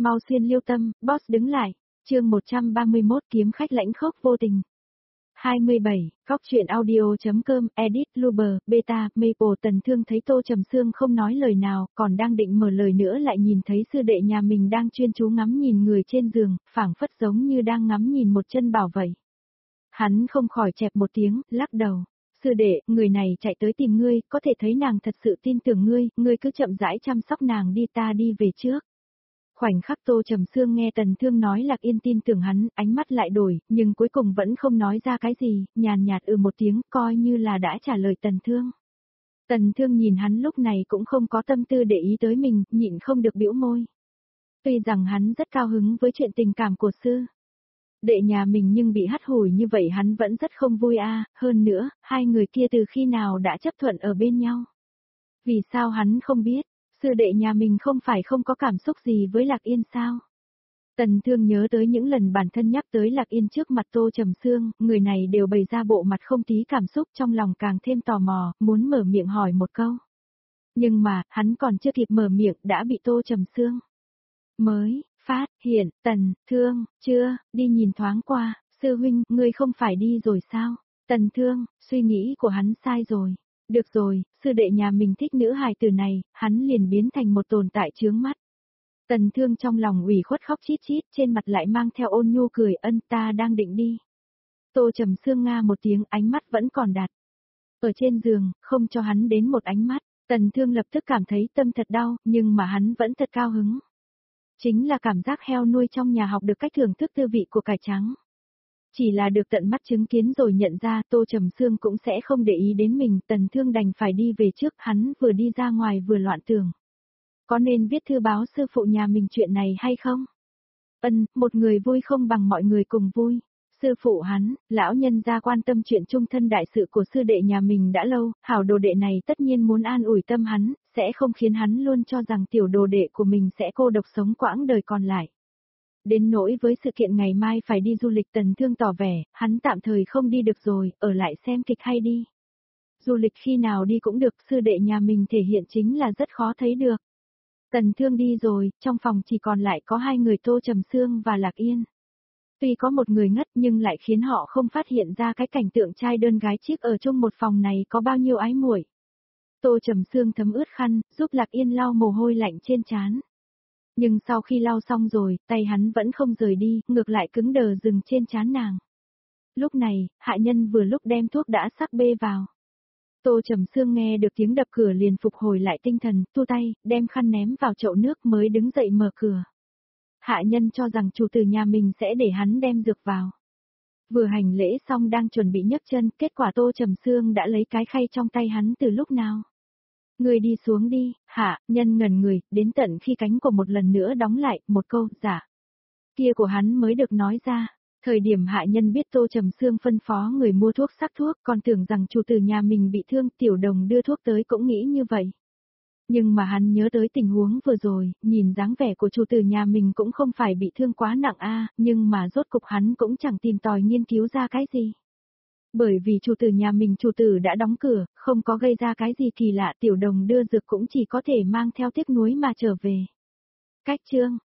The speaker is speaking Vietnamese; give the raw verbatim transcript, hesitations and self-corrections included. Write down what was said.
mau xuyên liêu tâm, boss đứng lại. Chương một trăm ba mươi mốt kiếm khách lãnh khốc vô tình. hai mươi bảy, Cóc truyện audio.com, edit, Luber, beta, Maple. Tần Thương thấy Tô Trầm Sương không nói lời nào, còn đang định mở lời nữa lại nhìn thấy sư đệ nhà mình đang chuyên chú ngắm nhìn người trên giường, phảng phất giống như đang ngắm nhìn một chân bảo vậy. Hắn không khỏi chẹp một tiếng, lắc đầu. Sư đệ, người này chạy tới tìm ngươi, có thể thấy nàng thật sự tin tưởng ngươi, ngươi cứ chậm rãi chăm sóc nàng đi, ta đi về trước. Khoảnh khắc Tô Trầm Sương nghe Tần Thương nói Lạc Yên tin tưởng hắn, ánh mắt lại đổi, nhưng cuối cùng vẫn không nói ra cái gì, nhàn nhạt ừ một tiếng, coi như là đã trả lời Tần Thương. Tần Thương nhìn hắn lúc này cũng không có tâm tư để ý tới mình, nhịn không được bĩu môi. Tuy rằng hắn rất cao hứng với chuyện tình cảm của sư đệ nhà mình nhưng bị hắt hủi như vậy hắn vẫn rất không vui a. Hơn nữa, hai người kia từ khi nào đã chấp thuận ở bên nhau. Vì sao hắn không biết? Sư đệ nhà mình không phải không có cảm xúc gì với Lạc Yên sao? Tần Thương nhớ tới những lần bản thân nhắc tới Lạc Yên trước mặt Tô Trầm Sương, người này đều bày ra bộ mặt không tí cảm xúc, trong lòng càng thêm tò mò, muốn mở miệng hỏi một câu. Nhưng mà, hắn còn chưa kịp mở miệng đã bị Tô Trầm Sương mới phát hiện. Tần Thương, chưa, đi nhìn thoáng qua, sư huynh, ngươi không phải đi rồi sao? Tần Thương, suy nghĩ của hắn sai rồi. Được rồi, sư đệ nhà mình thích nữ hài tử này, hắn liền biến thành một tồn tại chướng mắt. Tần Thương trong lòng ủy khuất khóc chít chít, trên mặt lại mang theo ôn nhu cười, ân ta đang định đi. Tô Trầm Sương nga một tiếng, ánh mắt vẫn còn đặt ở trên giường, không cho hắn đến một ánh mắt. Tần Thương lập tức cảm thấy tâm thật đau, nhưng mà hắn vẫn thật cao hứng. Chính là cảm giác heo nuôi trong nhà học được cách thưởng thức tư vị của cải trắng. Chỉ là được tận mắt chứng kiến rồi nhận ra Tô Trầm Sương cũng sẽ không để ý đến mình, Tần Thương đành phải đi về trước, hắn vừa đi ra ngoài vừa loạn tưởng. Có nên viết thư báo sư phụ nhà mình chuyện này hay không? Ân, một người vui không bằng mọi người cùng vui. Sư phụ hắn, lão nhân gia quan tâm chuyện chung thân đại sự của sư đệ nhà mình đã lâu, hảo đồ đệ này tất nhiên muốn an ủi tâm hắn, sẽ không khiến hắn luôn cho rằng tiểu đồ đệ của mình sẽ cô độc sống quãng đời còn lại. Đến nỗi với sự kiện ngày mai phải đi du lịch, Tần Thương tỏ vẻ, hắn tạm thời không đi được rồi, ở lại xem kịch hay đi. Du lịch khi nào đi cũng được, sư đệ nhà mình thể hiện chính là rất khó thấy được. Tần Thương đi rồi, trong phòng chỉ còn lại có hai người Tô Trầm Sương và Lạc Yên. Tuy có một người ngất nhưng lại khiến họ không phát hiện ra cái cảnh tượng trai đơn gái chiếc ở chung một phòng này có bao nhiêu ái muội. Tô Trầm Sương thấm ướt khăn, giúp Lạc Yên lau mồ hôi lạnh trên trán. Nhưng sau khi lau xong rồi, tay hắn vẫn không rời đi, ngược lại cứng đờ dừng trên trán nàng. Lúc này, hạ nhân vừa lúc đem thuốc đã sắc bê vào. Tô Trầm Sương nghe được tiếng đập cửa liền phục hồi lại tinh thần, tu tay, đem khăn ném vào chậu nước mới đứng dậy mở cửa. Hạ nhân cho rằng chủ tử nhà mình sẽ để hắn đem dược vào. Vừa hành lễ xong đang chuẩn bị nhấc chân, kết quả Tô Trầm Sương đã lấy cái khay trong tay hắn từ lúc nào. Người đi xuống đi, hạ, nhân ngẩn người, đến tận khi cánh của một lần nữa đóng lại, một câu, dạ. Kia của hắn mới được nói ra. Thời điểm hạ nhân biết Tô Trầm Sương phân phó người mua thuốc sắc thuốc, còn tưởng rằng chủ tử nhà mình bị thương, tiểu đồng đưa thuốc tới cũng nghĩ như vậy. Nhưng mà hắn nhớ tới tình huống vừa rồi, nhìn dáng vẻ của chủ tử nhà mình cũng không phải bị thương quá nặng a, nhưng mà rốt cục hắn cũng chẳng tìm tòi nghiên cứu ra cái gì. Bởi vì chủ tử nhà mình chủ tử đã đóng cửa, không có gây ra cái gì kỳ lạ, tiểu đồng đưa dược cũng chỉ có thể mang theo tiếc nuối mà trở về. Cách chương